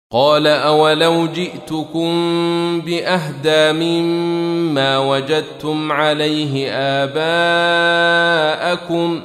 قال أولو جئتكم بأهدى مما وجدتم عليه آباءكم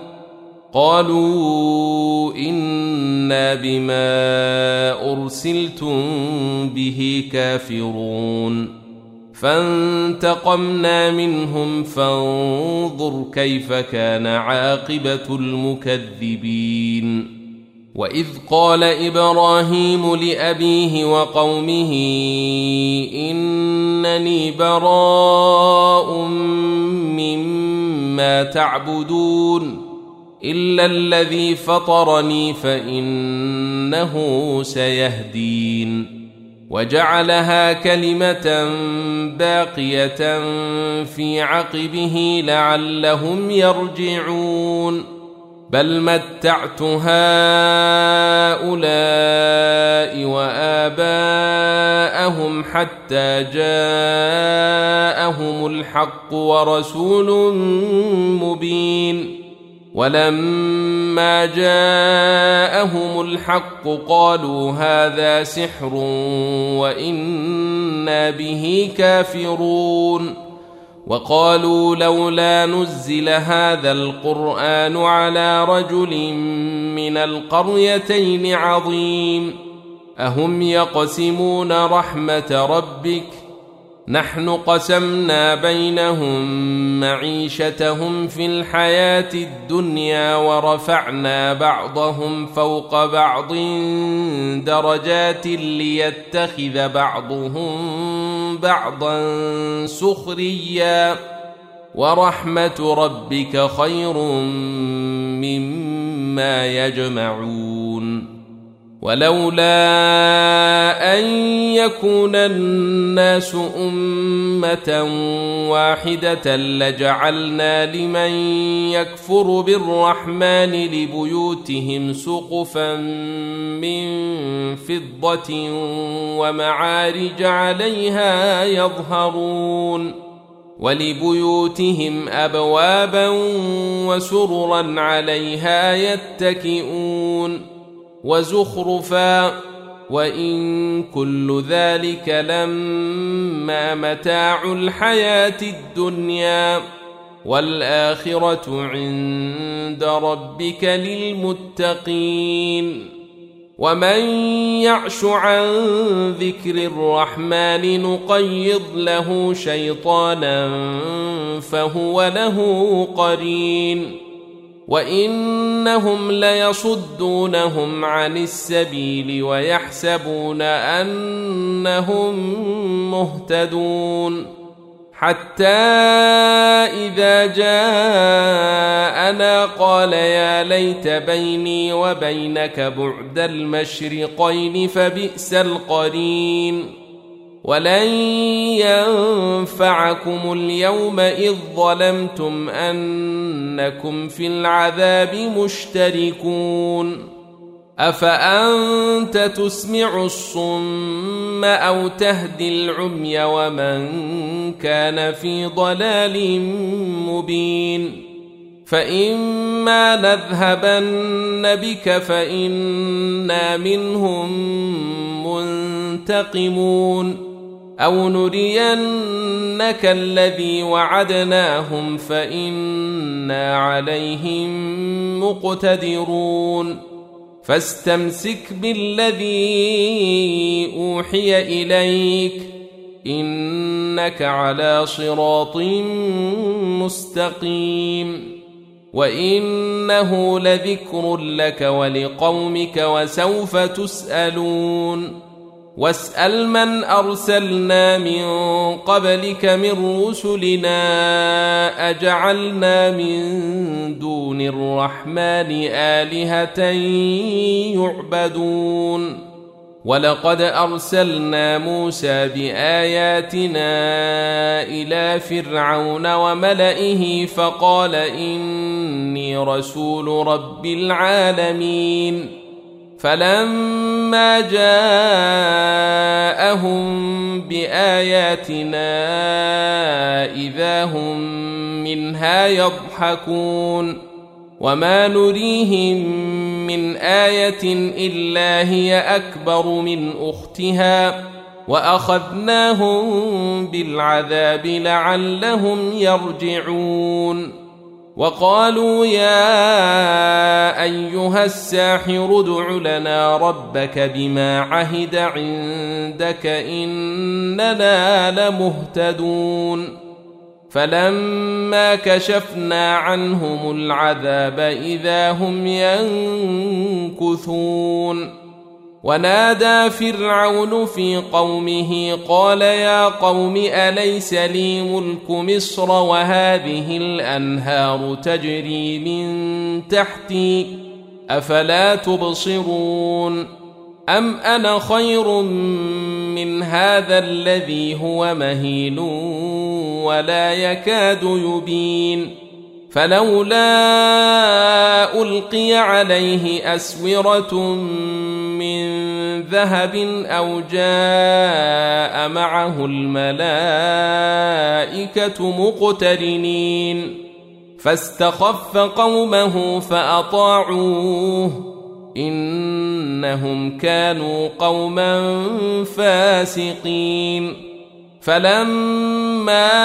قالوا إنا بما أرسلتم به كافرون فانتقمنا منهم فانظر كيف كان عاقبة المكذبين وإذ قال إبراهيم لأبيه وقومه إنني براء مما تعبدون إلا الذي فطرني فإنه سيهدين وجعلها كلمة باقية في عقبه لعلهم يرجعون بل متعت هؤلاء وآباءهم حتى جاءهم الحق ورسول مبين ولما جاءهم الحق قالوا هذا سحر وإنا به كافرون وقالوا لولا نزل هذا القرآن على رجل من القريتين عظيم أهم يقسمون رحمة ربك نحن قسمنا بينهم معيشتهم في الحياة الدنيا ورفعنا بعضهم فوق بعض درجات ليتخذ بعضهم بعضا سخريا ورحمة ربك خير مما يجمعون ولولا أن يكون الناس أمة واحدة لجعلنا لمن يكفر بالرحمن لبيوتهم سقفا من فضة ومعارج عليها يظهرون ولبيوتهم أبوابا وسررا عليها يتكئون وزخرفا وإن كل ذلك لما متاع الحياة الدنيا والآخرة عند ربك للمتقين ومن يعش عن ذكر الرحمن نقيض له شيطانا فهو له قرين وإنهم ليصدونهم عن السبيل ويحسبون أنهم مهتدون حتى إذا جاءنا قال يا ليت بيني وبينك بعد المشرقين فبئس القرين ولن ينفعكم اليوم إذ ظلمتم أنكم في العذاب مشتركون أفأنت تسمع الصم أو تهدي العمي ومن كان في ضلال مبين فإما نذهبن بك فإنا منهم منتقمون أو نرينك الذي وعدناهم فإنا عليهم مقتدرون فاستمسك بالذي أوحي إليك إنك على صراط مستقيم وإنه لذكر لك ولقومك وسوف تسألون واسأل من أرسلنا من قبلك من رسلنا أجعلنا من دون الرحمن آلهة يعبدون ولقد أرسلنا موسى بآياتنا إلى فرعون وملئه فقال إني رسول رب العالمين فلما جاءهم بآياتنا إذا هم منها يضحكون وما نريهم من آية إلا هي أكبر من أختها وأخذناهم بالعذاب لعلهم يرجعون وقالوا يا أيها الساحر ادع لنا ربك بما عهد عندك إننا لمهتدون فلما كشفنا عنهم العذاب إذا هم ينكثون ونادى فرعون في قومه قال يا قوم أليس لي ملك مصر وهذه الأنهار تجري من تحتي أفلا تبصرون أم أنا خير من هذا الذي هو مهين ولا يكاد يبين فلولا ألقي عليه أسورة من ذهب أو جاء معه الملائكة مقترنين فاستخف قومه فأطاعوه إنهم كانوا قوما فاسقين فلما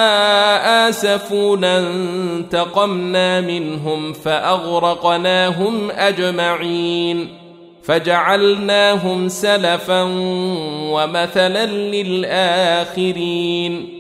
آسفونا انتقمنا منهم فأغرقناهم أجمعين فجعلناهم سلفا ومثلا للآخرين